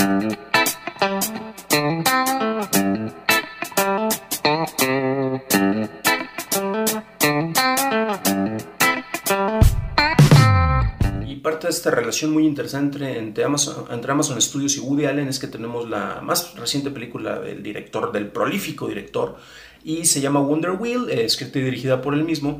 Parte de esta relación muy interesante entre Amazon Studios y Woody Allen es que tenemos la más reciente película del director, del prolífico director, y se llama Wonder Wheel, escrita y dirigida por él mismo.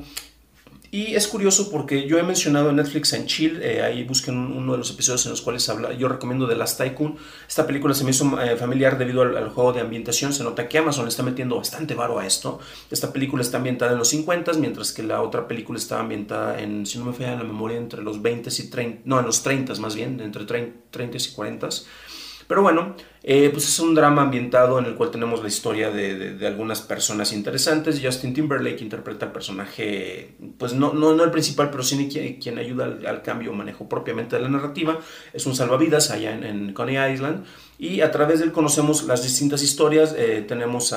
Y es curioso porque yo he mencionado en Netflix and Chill, ahí busquen uno de los episodios en los cuales habla, yo recomiendo The Last Tycoon. Esta película se me hizo familiar debido al juego de ambientación. Se nota que Amazon le está metiendo bastante varo a esto. Esta película está ambientada en los 50, mientras que la otra película está ambientada en, si no me falla la memoria, entre los 20 y 30, no, en los 30 más bien, entre 30 y 40. Pero bueno, pues es un drama ambientado en el cual tenemos la historia de algunas personas interesantes. Justin Timberlake interpreta al personaje, pues no el principal, pero sí quien ayuda al cambio o manejo propiamente de la narrativa. Es un salvavidas allá en Coney Island, y a través de él conocemos las distintas historias. Tenemos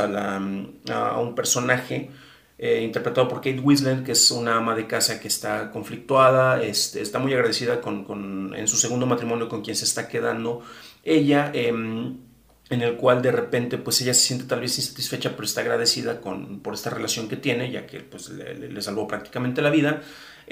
a un personaje interpretado por Kate Winslet, que es una ama de casa que está conflictuada, está muy agradecida en su segundo matrimonio con quien se está quedando ella, en el cual de repente pues ella se siente tal vez insatisfecha, pero está agradecida por esta relación que tiene, ya que pues le salvó prácticamente la vida.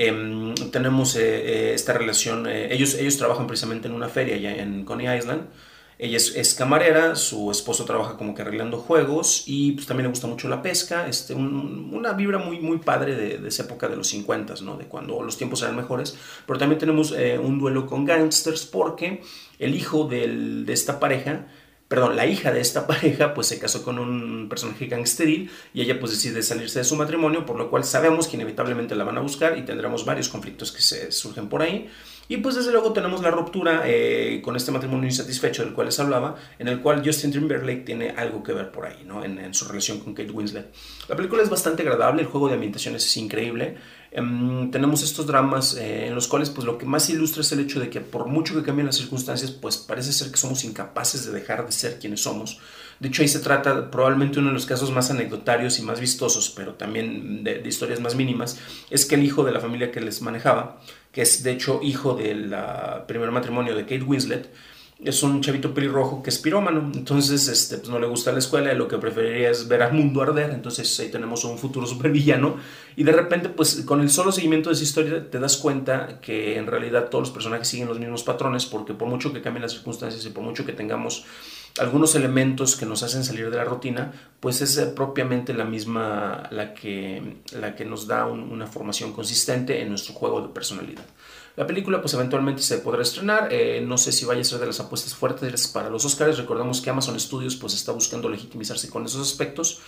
Tenemos esta relación, ellos trabajan precisamente en una feria allá en Coney Island. Ella es camarera, su esposo trabaja como que arreglando juegos, y pues también le gusta mucho la pesca. Una vibra muy padre de esa época de los 50, ¿no? De cuando los tiempos eran mejores. Pero también tenemos un duelo con gangsters, porque el hijo de esta pareja, perdón, la hija de esta pareja pues se casó con un personaje gangsteril, y ella pues decide salirse de su matrimonio, por lo cual sabemos que inevitablemente la van a buscar y tendremos varios conflictos que se surgen por ahí. Y pues desde luego tenemos la ruptura con este matrimonio insatisfecho del cual les hablaba, en el cual Justin Timberlake tiene algo que ver por ahí, ¿no? En su relación con Kate Winslet. La película es bastante agradable, el juego de ambientaciones es increíble. Tenemos estos dramas en los cuales pues lo que más ilustra es el hecho de que por mucho que cambien las circunstancias, pues parece ser que somos incapaces de dejar de ser quienes somos. De hecho, ahí se trata probablemente uno de los casos más anecdotarios y más vistosos, pero también de historias más mínimas, es que el hijo de la familia que les manejaba, que es de hecho hijo del primer matrimonio de Kate Winslet, es un chavito pelirrojo que es pirómano. Entonces pues no le gusta la escuela y lo que preferiría es ver al mundo arder. Entonces ahí tenemos un futuro supervillano, y de repente pues con el solo seguimiento de esa historia te das cuenta que en realidad todos los personajes siguen los mismos patrones, porque por mucho que cambien las circunstancias y por mucho que tengamos algunos elementos que nos hacen salir de la rutina, pues es propiamente la misma la que nos da una formación consistente en nuestro juego de personalidad. La película pues eventualmente se podrá estrenar, no sé si vaya a ser de las apuestas fuertes para los Oscars. Recordemos que Amazon Studios pues está buscando legitimizarse con esos aspectos.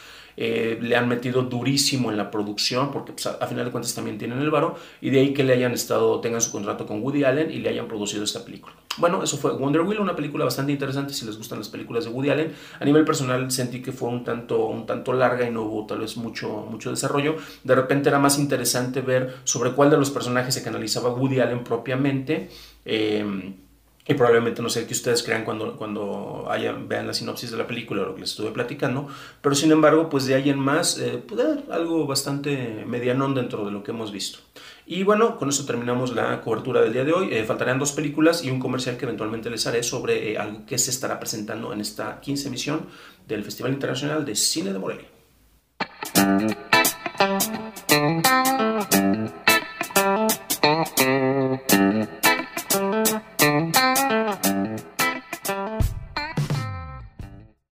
Le han metido durísimo en la producción, porque pues, a final de cuentas también tienen el varo, y de ahí que tengan su contrato con Woody Allen y le hayan producido esta película. Bueno, eso fue Wonder Wheel, una película bastante interesante si les gustan las películas de Woody Allen. A nivel personal sentí que fue un tanto larga y no hubo tal vez mucho desarrollo. De repente era más interesante ver sobre cuál de los personajes se canalizaba Woody Allen propiamente. Y probablemente no sé qué ustedes crean cuando vean la sinopsis de la película o lo que les estuve platicando, pero sin embargo pues de ahí en más puede haber algo bastante medianón dentro de lo que hemos visto. Y bueno, con eso terminamos la cobertura del día de hoy. Faltarían 2 películas y un comercial que eventualmente les haré sobre algo que se estará presentando en esta 15ª emisión del Festival Internacional de Cine de Morelia.